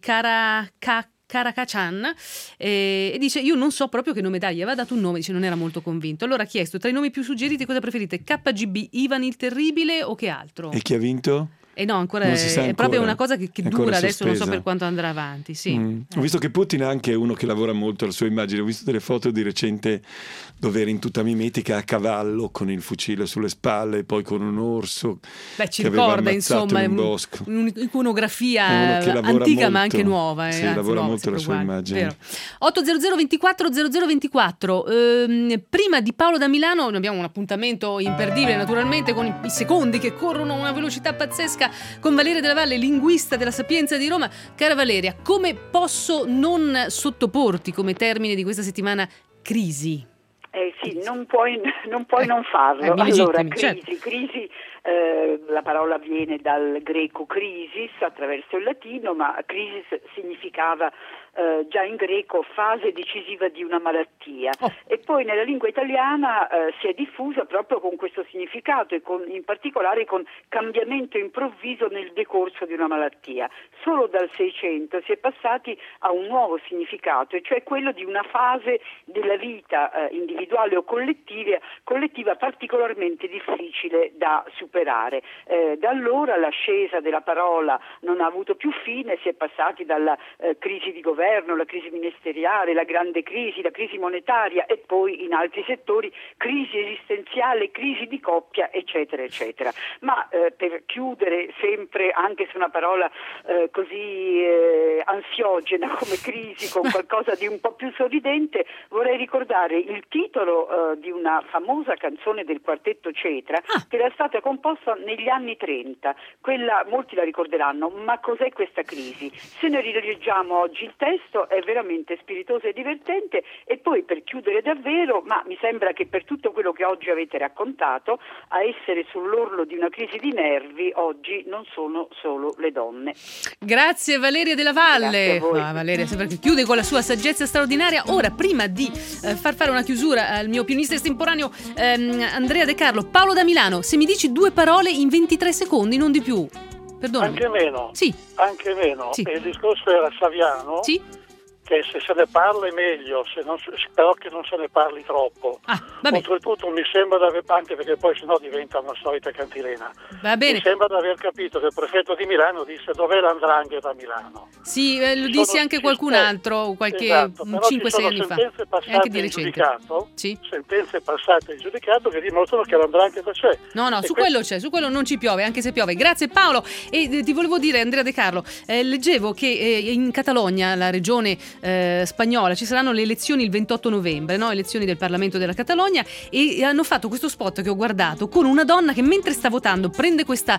Karakachan e dice io non so proprio che nome dargli, aveva dato un nome, dice non era molto convinto, allora ha chiesto tra i nomi più suggeriti cosa preferite, KGB, Ivan il Terribile o che altro? E chi ha vinto? E no, ancora è proprio una cosa che dura adesso, non so per quanto andrà avanti. Sì. Ho visto che Putin è anche uno che lavora molto alla sua immagine. Ho visto delle foto di recente dove era in tutta mimetica a cavallo con il fucile sulle spalle e poi con un orso. Beh, ci che ricorda insomma un'iconografia antica ma anche nuova. Sì, lavora molto la sua immagine. 800 24 0024. Prima di Paolo da Milano noi abbiamo un appuntamento imperdibile naturalmente con i secondi che corrono a una velocità pazzesca con Valeria Della Valle, linguista della Sapienza di Roma. Cara Valeria, come posso non sottoporti come termine di questa settimana crisi? Sì, non puoi non farlo. Allora, crisi, la parola viene dal greco crisis attraverso il latino, ma crisis significava già in greco fase decisiva di una malattia e poi nella lingua italiana si è diffusa proprio con questo significato e in particolare con cambiamento improvviso nel decorso di una malattia. Solo dal 600 si è passati a un nuovo significato, e cioè quello di una fase della vita individuale o collettiva particolarmente difficile da superare. Da allora l'ascesa della parola non ha avuto più fine, si è passati dalla crisi di governo governo, la crisi ministeriale, la grande crisi, la crisi monetaria e poi in altri settori crisi esistenziale, crisi di coppia, eccetera, eccetera. Ma per chiudere sempre, anche su una parola così ansiogena come crisi, con qualcosa di un po' più sorridente, vorrei ricordare il titolo di una famosa canzone del quartetto Cetra che era stata composta negli anni 30. Quella molti la ricorderanno, ma cos'è questa crisi? Se ne rileggiamo oggi il testo è veramente spiritoso e divertente. E poi, per chiudere davvero, ma mi sembra che per tutto quello che oggi avete raccontato, a essere sull'orlo di una crisi di nervi oggi non sono solo le donne. Grazie Valeria Della Valle. Valeria sempre che chiude con la sua saggezza straordinaria. Ora, prima di far fare una chiusura al mio pianista estemporaneo Andrea De Carlo, Paolo da Milano, se mi dici 2 parole in 23 secondi, non di più. Perdonami. Anche meno. Sì. Anche meno. Sì. Il discorso era Saviano. Sì. Che se se ne parla è meglio, però che non se ne parli troppo. Oltretutto mi sembra di aver, anche perché poi sennò diventa una solita cantilena. Va bene. Mi sembra di aver capito che il prefetto di Milano disse dov'è l'andrangheta a Milano. Sì, lo disse anche qualcun altro, qualche 5-6 anni fa. E anche di recente. Sì. Sentenze passate in giudicato che dimostrano che l'andrangheta c'è. No, su quello c'è, su quello non ci piove, anche se piove. Grazie Paolo. E ti volevo dire, Andrea De Carlo, leggevo che in Catalogna, la regione spagnola, ci saranno le elezioni il 28 novembre, no? Elezioni del Parlamento della Catalogna, e hanno fatto questo spot che ho guardato con una donna che mentre sta votando prende questa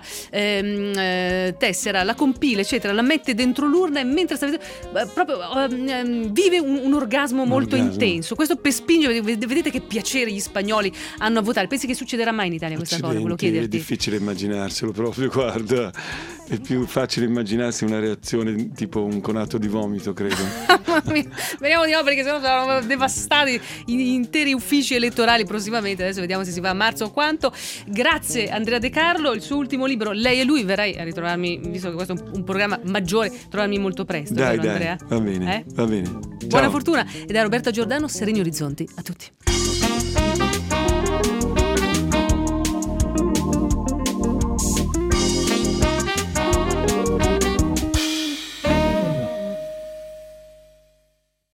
tessera, la compila eccetera, la mette dentro l'urna e mentre sta proprio vive un orgasmo molto intenso. Questo per spingere, vedete che piacere gli spagnoli hanno a votare. Pensi che succederà mai in Italia questa cosa? Volevo chiederti. È difficile immaginarselo proprio, guarda, è più facile immaginarsi una reazione tipo un conato di vomito, credo. Speriamo di no, perché sennò saranno devastati interi uffici elettorali prossimamente. Adesso vediamo se si va a marzo o quanto. Grazie Andrea De Carlo. Il suo ultimo libro, Lei e lui, verrai a ritrovarmi, visto che questo è un programma maggiore, trovarmi molto presto. Dai, Andrea? va bene, va bene. Buona fortuna. E da Roberta Giordano, Sereni Orizzonti a tutti.